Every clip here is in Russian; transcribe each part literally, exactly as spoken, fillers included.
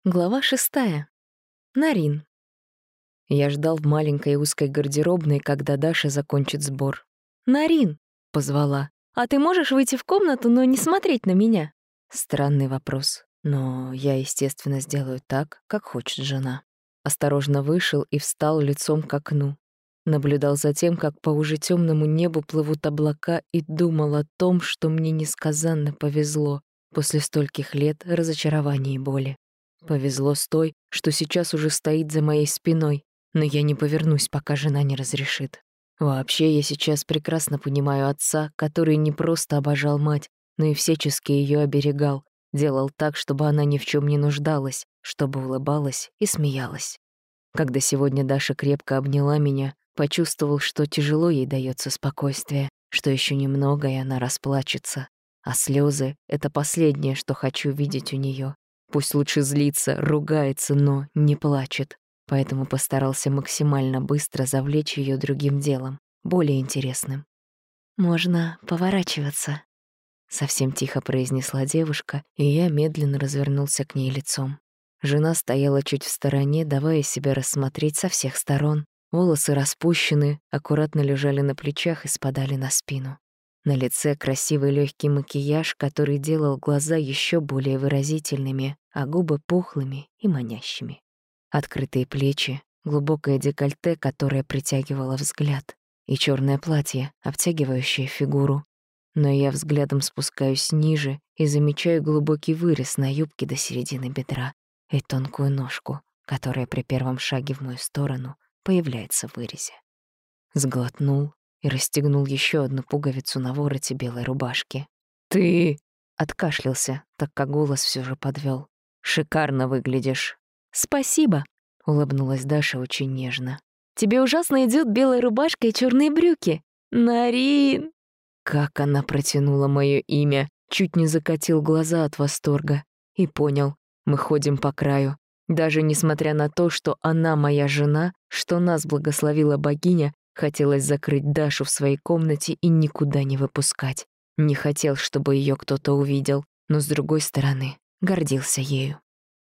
Глава шестая. Нарин. Я ждал в маленькой узкой гардеробной, когда Даша закончит сбор. «Нарин!» — позвала. «А ты можешь выйти в комнату, но не смотреть на меня?» Странный вопрос, но я, естественно, сделаю так, как хочет жена. Осторожно вышел и встал лицом к окну. Наблюдал за тем, как по уже темному небу плывут облака, и думал о том, что мне несказанно повезло после стольких лет разочарования и боли. Повезло с той, что сейчас уже стоит за моей спиной, но я не повернусь, пока жена не разрешит. Вообще, я сейчас прекрасно понимаю отца, который не просто обожал мать, но и всячески ее оберегал, делал так, чтобы она ни в чем не нуждалась, чтобы улыбалась и смеялась. Когда сегодня Даша крепко обняла меня, почувствовал, что тяжело ей дается спокойствие, что еще немного, и она расплачется. А слезы — это последнее, что хочу видеть у нее. Пусть лучше злится, ругается, но не плачет. Поэтому постарался максимально быстро завлечь ее другим делом, более интересным. «Можно поворачиваться», — совсем тихо произнесла девушка, и я медленно развернулся к ней лицом. Жена стояла чуть в стороне, давая себя рассмотреть со всех сторон. Волосы распущены, аккуратно лежали на плечах и спадали на спину. На лице красивый легкий макияж, который делал глаза еще более выразительными, а губы пухлыми и манящими. Открытые плечи, глубокое декольте, которое притягивало взгляд, и черное платье, обтягивающее фигуру. Но я взглядом спускаюсь ниже и замечаю глубокий вырез на юбке до середины бедра и тонкую ножку, которая при первом шаге в мою сторону появляется в вырезе. Сглотнул и расстегнул еще одну пуговицу на вороте белой рубашки. «Ты!» — откашлялся, так как голос все же подвел. «Шикарно выглядишь!» «Спасибо!» — улыбнулась Даша очень нежно. «Тебе ужасно идет белая рубашка и черные брюки! Нарин!» Как она протянула мое имя, чуть не закатил глаза от восторга. И понял, мы ходим по краю. Даже несмотря на то, что она моя жена, что нас благословила богиня, хотелось закрыть Дашу в своей комнате и никуда не выпускать. Не хотел, чтобы ее кто-то увидел, но, с другой стороны, гордился ею.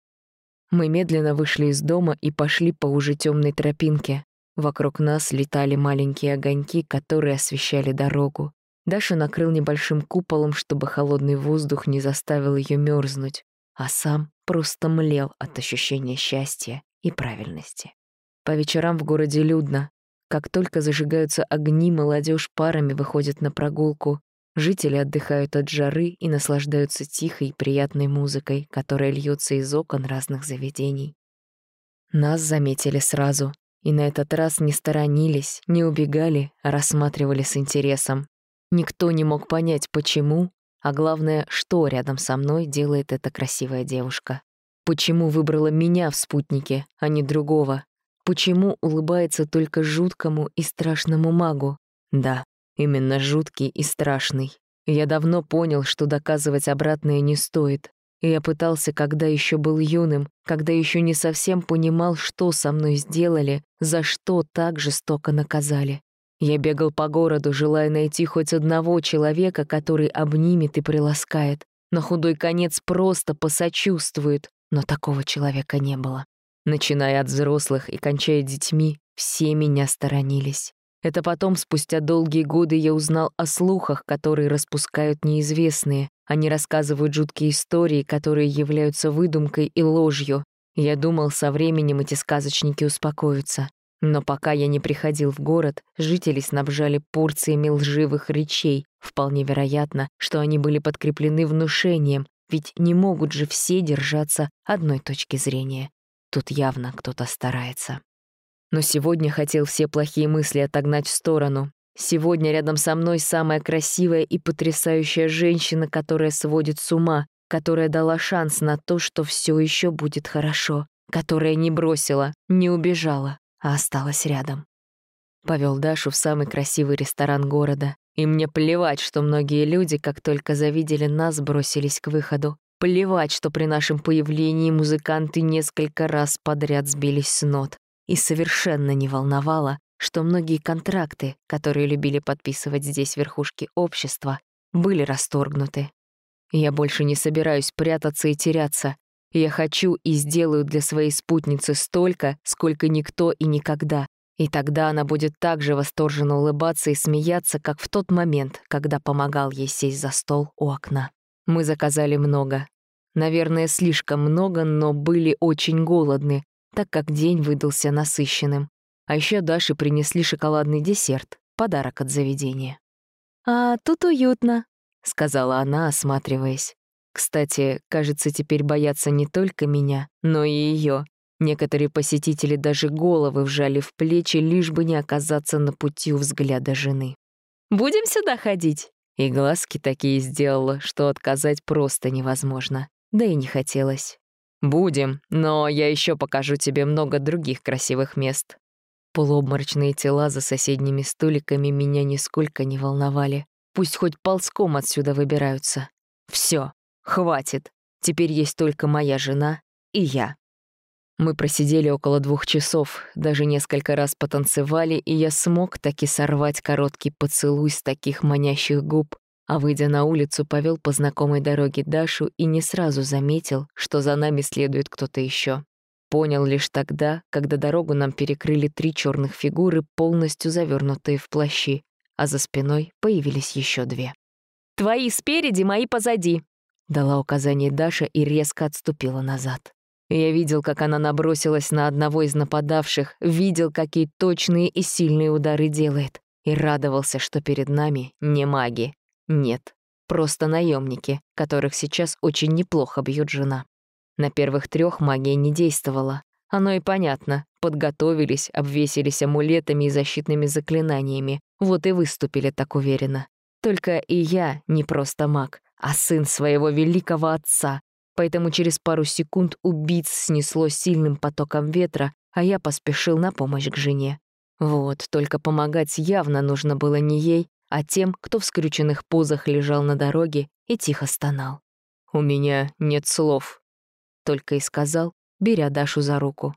Мы медленно вышли из дома и пошли по уже темной тропинке. Вокруг нас летали маленькие огоньки, которые освещали дорогу. Даша накрыл небольшим куполом, чтобы холодный воздух не заставил ее мерзнуть, а сам просто млел от ощущения счастья и правильности. По вечерам в городе людно. Как только зажигаются огни, молодежь парами выходит на прогулку. Жители отдыхают от жары и наслаждаются тихой и приятной музыкой, которая льется из окон разных заведений. Нас заметили сразу, и на этот раз не сторонились, не убегали, а рассматривали с интересом. Никто не мог понять, почему, а главное, что рядом со мной делает эта красивая девушка. Почему выбрала меня в спутнике, а не другого? Почему улыбается только жуткому и страшному магу? Да, именно жуткий и страшный. Я давно понял, что доказывать обратное не стоит. И я пытался, когда еще был юным, когда еще не совсем понимал, что со мной сделали, за что так жестоко наказали. Я бегал по городу, желая найти хоть одного человека, который обнимет и приласкает. На худой конец просто посочувствует, но такого человека не было. Начиная от взрослых и кончая детьми, все меня сторонились. Это потом, спустя долгие годы, я узнал о слухах, которые распускают неизвестные. Они рассказывают жуткие истории, которые являются выдумкой и ложью. Я думал, со временем эти сказочники успокоятся. Но пока я не приходил в город, жители снабжали порциями лживых речей. Вполне вероятно, что они были подкреплены внушением, ведь не могут же все держаться одной точки зрения. Тут явно кто-то старается. Но сегодня хотел все плохие мысли отогнать в сторону. Сегодня рядом со мной самая красивая и потрясающая женщина, которая сводит с ума, которая дала шанс на то, что все еще будет хорошо, которая не бросила, не убежала, а осталась рядом. Повел Дашу в самый красивый ресторан города. И мне плевать, что многие люди, как только завидели нас, бросились к выходу. Плевать, что при нашем появлении музыканты несколько раз подряд сбились с нот. И совершенно не волновало, что многие контракты, которые любили подписывать здесь верхушки общества, были расторгнуты. Я больше не собираюсь прятаться и теряться. Я хочу и сделаю для своей спутницы столько, сколько никто и никогда. И тогда она будет так же восторженно улыбаться и смеяться, как в тот момент, когда помогал ей сесть за стол у окна. Мы заказали много. Наверное, слишком много, но были очень голодны, так как день выдался насыщенным. А еще Даше принесли шоколадный десерт, подарок от заведения. «А тут уютно», — сказала она, осматриваясь. Кстати, кажется, теперь боятся не только меня, но и ее. Некоторые посетители даже головы вжали в плечи, лишь бы не оказаться на пути у взгляда жены. «Будем сюда ходить?» И глазки такие сделала, что отказать просто невозможно. Да и не хотелось. «Будем, но я еще покажу тебе много других красивых мест». Полуобморочные тела за соседними столиками меня нисколько не волновали. Пусть хоть ползком отсюда выбираются. Все, хватит. Теперь есть только моя жена и я. Мы просидели около двух часов, даже несколько раз потанцевали, и я смог таки сорвать короткий поцелуй с таких манящих губ, а, выйдя на улицу, повел по знакомой дороге Дашу и не сразу заметил, что за нами следует кто-то еще. Понял лишь тогда, когда дорогу нам перекрыли три черных фигуры, полностью завернутые в плащи, а за спиной появились еще две. «Твои спереди, мои позади», — дала указание Даша и резко отступила назад. Я видел, как она набросилась на одного из нападавших, видел, какие точные и сильные удары делает, и радовался, что перед нами не маги. Нет, просто наемники, которых сейчас очень неплохо бьет жена. На первых трех магия не действовала. Оно и понятно. Подготовились, обвесились амулетами и защитными заклинаниями. Вот и выступили так уверенно. Только и я не просто маг, а сын своего великого отца. Поэтому через пару секунд убийц снесло сильным потоком ветра, а я поспешил на помощь к жене. Вот, только помогать явно нужно было не ей, а тем, кто в скрюченных позах лежал на дороге и тихо стонал. «У меня нет слов», — только и сказал, беря Дашу за руку.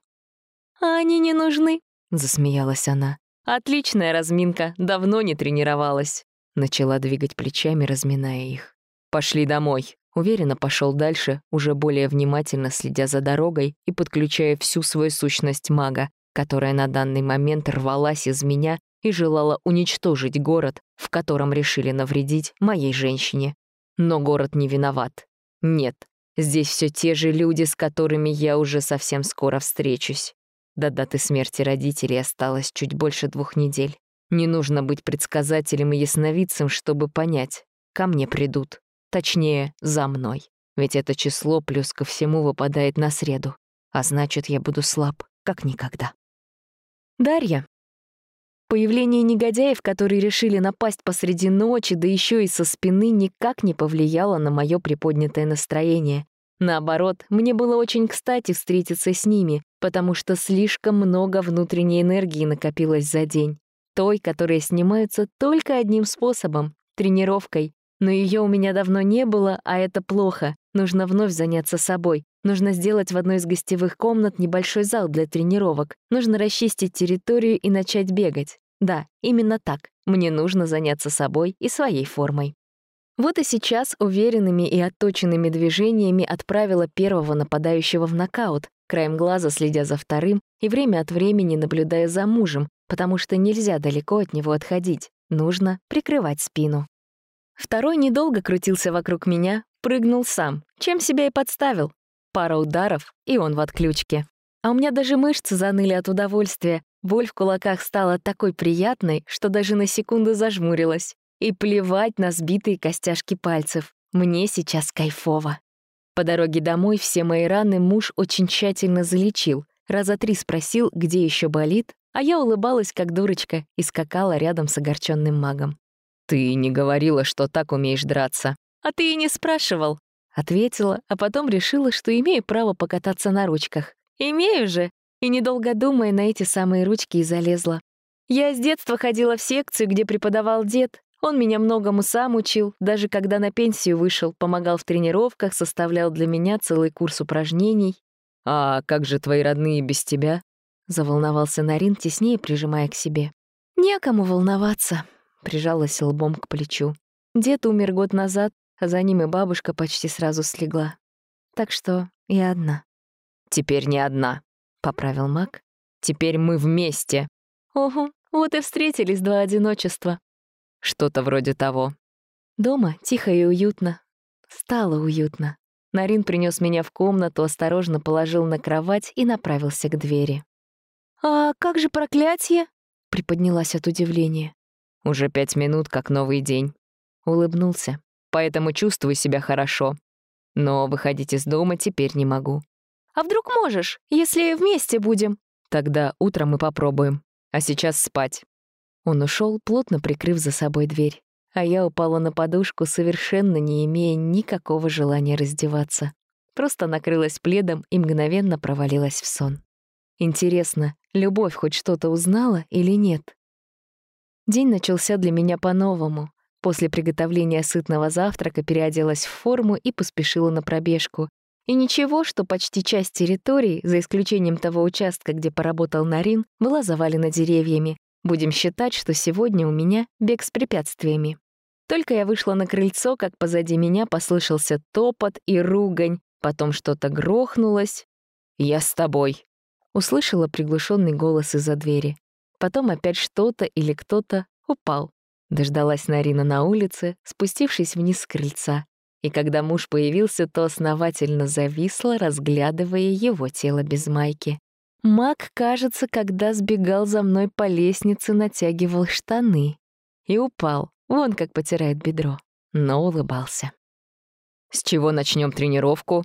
«А они не нужны», — засмеялась она. «Отличная разминка, давно не тренировалась», — начала двигать плечами, разминая их. «Пошли домой». Уверенно пошел дальше, уже более внимательно следя за дорогой и подключая всю свою сущность мага, которая на данный момент рвалась из меня и желала уничтожить город, в котором решили навредить моей женщине. Но город не виноват. Нет, здесь все те же люди, с которыми я уже совсем скоро встречусь. До даты смерти родителей осталось чуть больше двух недель. Не нужно быть предсказателем и ясновидцем, чтобы понять, ко мне придут. Точнее, за мной. Ведь это число плюс ко всему выпадает на среду. А значит, я буду слаб, как никогда. Дарья. Появление негодяев, которые решили напасть посреди ночи, да еще и со спины, никак не повлияло на мое приподнятое настроение. Наоборот, мне было очень кстати встретиться с ними, потому что слишком много внутренней энергии накопилось за день. Той, которая снимается только одним способом — тренировкой. Но ее у меня давно не было, а это плохо. Нужно вновь заняться собой. Нужно сделать в одной из гостевых комнат небольшой зал для тренировок. Нужно расчистить территорию и начать бегать. Да, именно так. Мне нужно заняться собой и своей формой. Вот и сейчас уверенными и отточенными движениями отправила первого нападающего в нокаут, краем глаза следя за вторым и время от времени наблюдая за мужем, потому что нельзя далеко от него отходить. Нужно прикрывать спину. Второй недолго крутился вокруг меня, прыгнул сам, чем себя и подставил. Пара ударов, и он в отключке. А у меня даже мышцы заныли от удовольствия. Боль в кулаках стала такой приятной, что даже на секунду зажмурилась. И плевать на сбитые костяшки пальцев. Мне сейчас кайфово. По дороге домой все мои раны муж очень тщательно залечил. Раза три спросил, где еще болит, а я улыбалась, как дурочка, и скакала рядом с огорченным магом. «Ты не говорила, что так умеешь драться». «А ты и не спрашивал», — ответила, а потом решила, что имею право покататься на ручках. «Имею же!» И, недолго думая, на эти самые ручки и залезла. Я с детства ходила в секцию, где преподавал дед. Он меня многому сам учил, даже когда на пенсию вышел, помогал в тренировках, составлял для меня целый курс упражнений. «А как же твои родные без тебя?» — заволновался Нарин, теснее прижимая к себе. «Некому волноваться». Прижалась лбом к плечу. Дед умер год назад, а за ним и бабушка почти сразу слегла. так что я одна». «Теперь не одна», — поправил Мак. «Теперь мы вместе». «Ого, вот и встретились два одиночества». «Что-то вроде того». Дома тихо и уютно. Стало уютно. Нарин принес меня в комнату, осторожно положил на кровать и направился к двери. «А как же проклятие?» — приподнялась от удивления. «Уже пять минут, как новый день». Улыбнулся. «Поэтому чувствую себя хорошо. Но выходить из дома теперь не могу». «А вдруг можешь, если вместе будем?» «Тогда утром мы попробуем. А сейчас спать». Он ушел, плотно прикрыв за собой дверь. А я упала на подушку, совершенно не имея никакого желания раздеваться. Просто накрылась пледом и мгновенно провалилась в сон. Интересно, любовь хоть что-то узнала или нет? День начался для меня по-новому. После приготовления сытного завтрака переоделась в форму и поспешила на пробежку. И ничего, что почти часть территории, за исключением того участка, где поработал Нарин, была завалена деревьями. Будем считать, что сегодня у меня бег с препятствиями. Только я вышла на крыльцо, как позади меня послышался топот и ругань, потом что-то грохнулось. «Я с тобой», — услышала приглушенный голос из-за двери. Потом опять что-то или кто-то упал. Дождалась Нарина на улице, спустившись вниз с крыльца. И когда муж появился, то основательно зависла, разглядывая его тело без майки. Мак, кажется, когда сбегал за мной по лестнице, натягивал штаны. И упал, вон как потирает бедро, но улыбался. «С чего начнем тренировку?»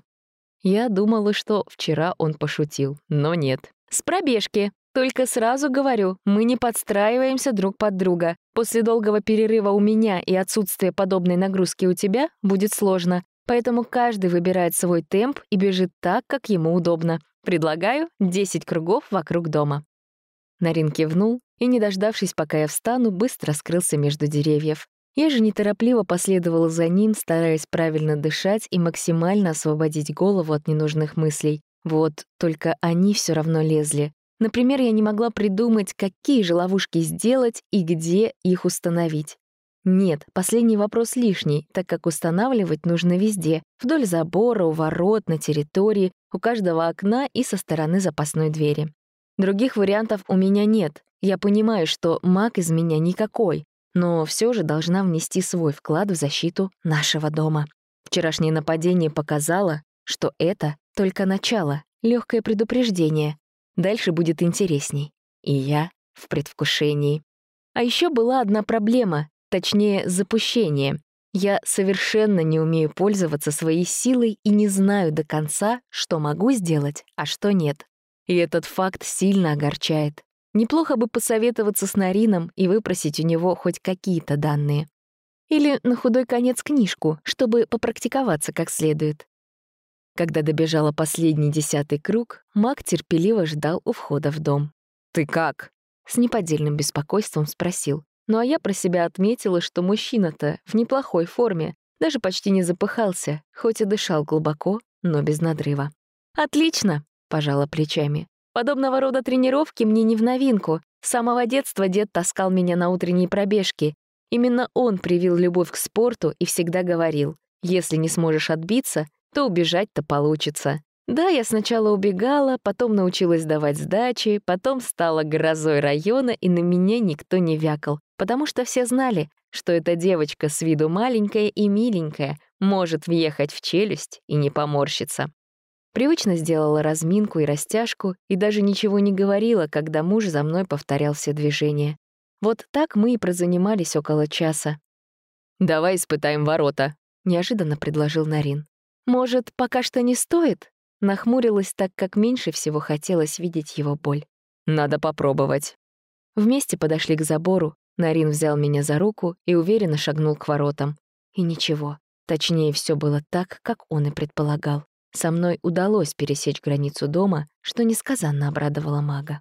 Я думала, что вчера он пошутил, но нет. «С пробежки. Только сразу говорю, мы не подстраиваемся друг под друга. После долгого перерыва у меня и отсутствия подобной нагрузки у тебя будет сложно, поэтому каждый выбирает свой темп и бежит так, как ему удобно. Предлагаю десять кругов вокруг дома». Нарин кивнул и, не дождавшись, пока я встану, быстро скрылся между деревьев. Я же неторопливо последовала за ним, стараясь правильно дышать и максимально освободить голову от ненужных мыслей. Вот, только они все равно лезли. Например, я не могла придумать, какие же ловушки сделать и где их установить. Нет, последний вопрос лишний, так как устанавливать нужно везде. Вдоль забора, у ворот, на территории, у каждого окна и со стороны запасной двери. Других вариантов у меня нет. Я понимаю, что маг из меня никакой, но все же должна внести свой вклад в защиту нашего дома. Вчерашнее нападение показало, что это только начало, легкое предупреждение. Дальше будет интересней. И я в предвкушении. А еще была одна проблема, точнее, запущение. Я совершенно не умею пользоваться своей силой и не знаю до конца, что могу сделать, а что нет. И этот факт сильно огорчает. Неплохо бы посоветоваться с Нарином и выпросить у него хоть какие-то данные. Или, на худой конец, книжку, чтобы попрактиковаться как следует. Когда добежала последний десятый круг, маг терпеливо ждал у входа в дом. «Ты как?» — с неподдельным беспокойством спросил. Ну а я про себя отметила, что мужчина-то в неплохой форме, даже почти не запыхался, хоть и дышал глубоко, но без надрыва. «Отлично!» — пожала плечами. «Подобного рода тренировки мне не в новинку. С самого детства дед таскал меня на утренние пробежки. Именно он привил любовь к спорту и всегда говорил, если не сможешь отбиться, то убежать-то получится. Да, я сначала убегала, потом научилась давать сдачи, потом стала грозой района, и на меня никто не вякал, потому что все знали, что эта девочка с виду маленькая и миленькая может въехать в челюсть и не поморщиться». Привычно сделала разминку и растяжку и даже ничего не говорила, когда муж за мной повторял все движения. Вот так мы и прозанимались около часа. «Давай испытаем ворота», — неожиданно предложил Нарин. «Может, пока что не стоит?» Нахмурилась так, как меньше всего хотелось видеть его боль. «Надо попробовать». Вместе подошли к забору, Нарин взял меня за руку и уверенно шагнул к воротам. И ничего, точнее, все было так, как он и предполагал. Со мной удалось пересечь границу дома, что несказанно обрадовало мага.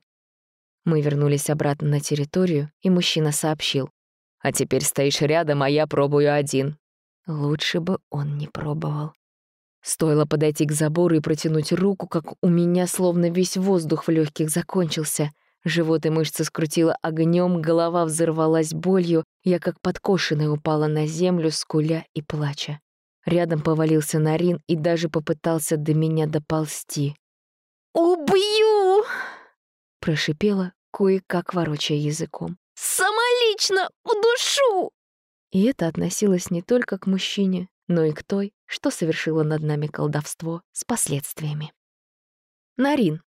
Мы вернулись обратно на территорию, и мужчина сообщил. «А теперь стоишь рядом, а я пробую один». Лучше бы он не пробовал. Стоило подойти к забору и протянуть руку, как у меня словно весь воздух в легких закончился. Живот и мышцы скрутило огнем, голова взорвалась болью, я как подкошенная упала на землю, скуля и плача. Рядом повалился Нарин и даже попытался до меня доползти. «Убью!» — прошипела, кое-как ворочая языком. «Самолично удушу!» И это относилось не только к мужчине, но и к той, что совершила над нами колдовство с последствиями. Нарин.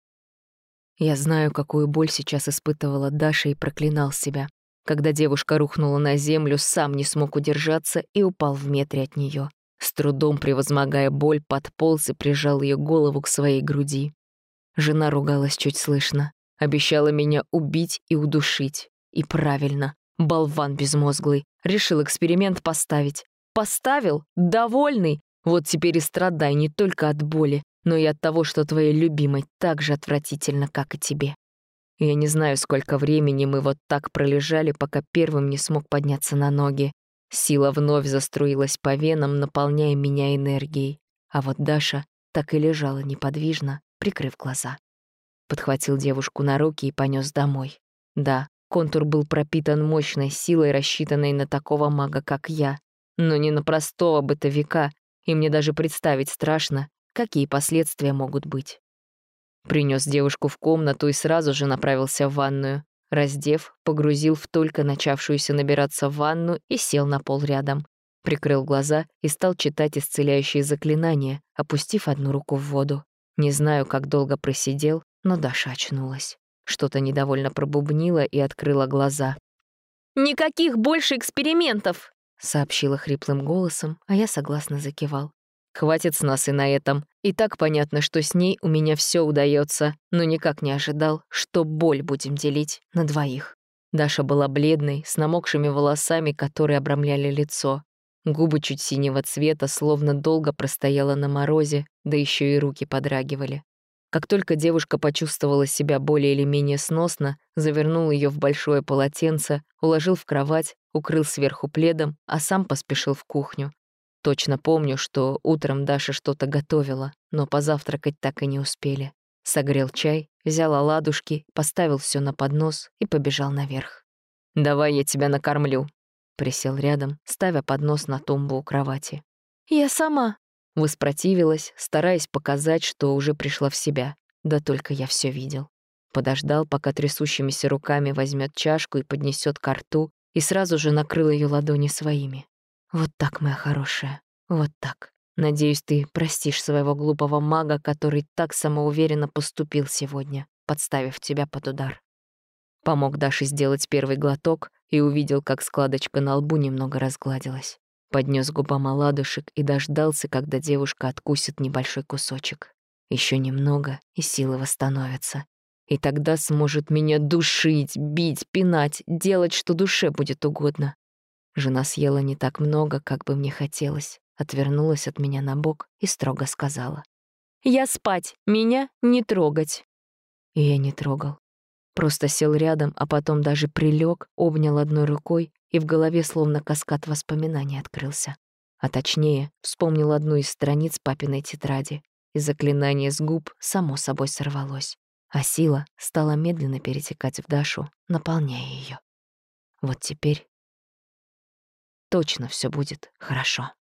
Я знаю, какую боль сейчас испытывала Даша, и проклинал себя. Когда девушка рухнула на землю, сам не смог удержаться и упал в метре от нее. С трудом превозмогая боль, подполз и прижал ее голову к своей груди. Жена ругалась чуть слышно, обещала меня убить и удушить. И правильно, болван безмозглый, решил эксперимент поставить. Поставил? Довольный? Вот теперь и страдай не только от боли, но и от того, что твоей любимой так же отвратительно, как и тебе. Я не знаю, сколько времени мы вот так пролежали, пока первым не смог подняться на ноги. Сила вновь заструилась по венам, наполняя меня энергией. А вот Даша так и лежала неподвижно, прикрыв глаза. Подхватил девушку на руки и понёс домой. Да, контур был пропитан мощной силой, рассчитанной на такого мага, как я. Но не на простого бытовика, и мне даже представить страшно, какие последствия могут быть. Принёс девушку в комнату и сразу же направился в ванную. Раздев, погрузил в только начавшуюся набираться ванну и сел на пол рядом. Прикрыл глаза и стал читать исцеляющие заклинания, опустив одну руку в воду. Не знаю, как долго просидел, но Даша очнулась. Что-то недовольно пробубнила и открыла глаза. «Никаких больше экспериментов!» — сообщила хриплым голосом, а я согласно закивал. Хватит с нас и на этом. И так понятно, что с ней у меня все удается, но никак не ожидал, что боль будем делить на двоих. Даша была бледной, с намокшими волосами, которые обрамляли лицо. Губы чуть синего цвета, словно долго простояла на морозе, да еще и руки подрагивали. Как только девушка почувствовала себя более или менее сносно, завернул ее в большое полотенце, уложил в кровать, укрыл сверху пледом, а сам поспешил в кухню. Точно помню, что утром Даша что-то готовила, но позавтракать так и не успели. Согрел чай, взял оладушки, поставил все на поднос и побежал наверх. «Давай я тебя накормлю», — присел рядом, ставя поднос на тумбу у кровати. «Я сама», — воспротивилась, стараясь показать, что уже пришла в себя. Да только я все видел. Подождал, пока трясущимися руками возьмет чашку и поднесет ко рту, и сразу же накрыл ее ладони своими. «Вот так, моя хорошая, вот так. Надеюсь, ты простишь своего глупого мага, который так самоуверенно поступил сегодня, подставив тебя под удар». Помог Даше сделать первый глоток и увидел, как складочка на лбу немного разгладилась. Поднес губам оладушек и дождался, когда девушка откусит небольшой кусочек. Еще немного, и силы восстановятся. И тогда сможет меня душить, бить, пинать, делать, что душе будет угодно. Жена съела не так много, как бы мне хотелось, отвернулась от меня на бок и строго сказала: «Я спать, меня не трогать». И я не трогал. Просто сел рядом, а потом даже прилег, обнял одной рукой, и в голове словно каскад воспоминаний открылся. А точнее, вспомнил одну из страниц папиной тетради, и заклинание с губ само собой сорвалось, а сила стала медленно перетекать в Дашу, наполняя ее. Вот теперь точно все будет хорошо.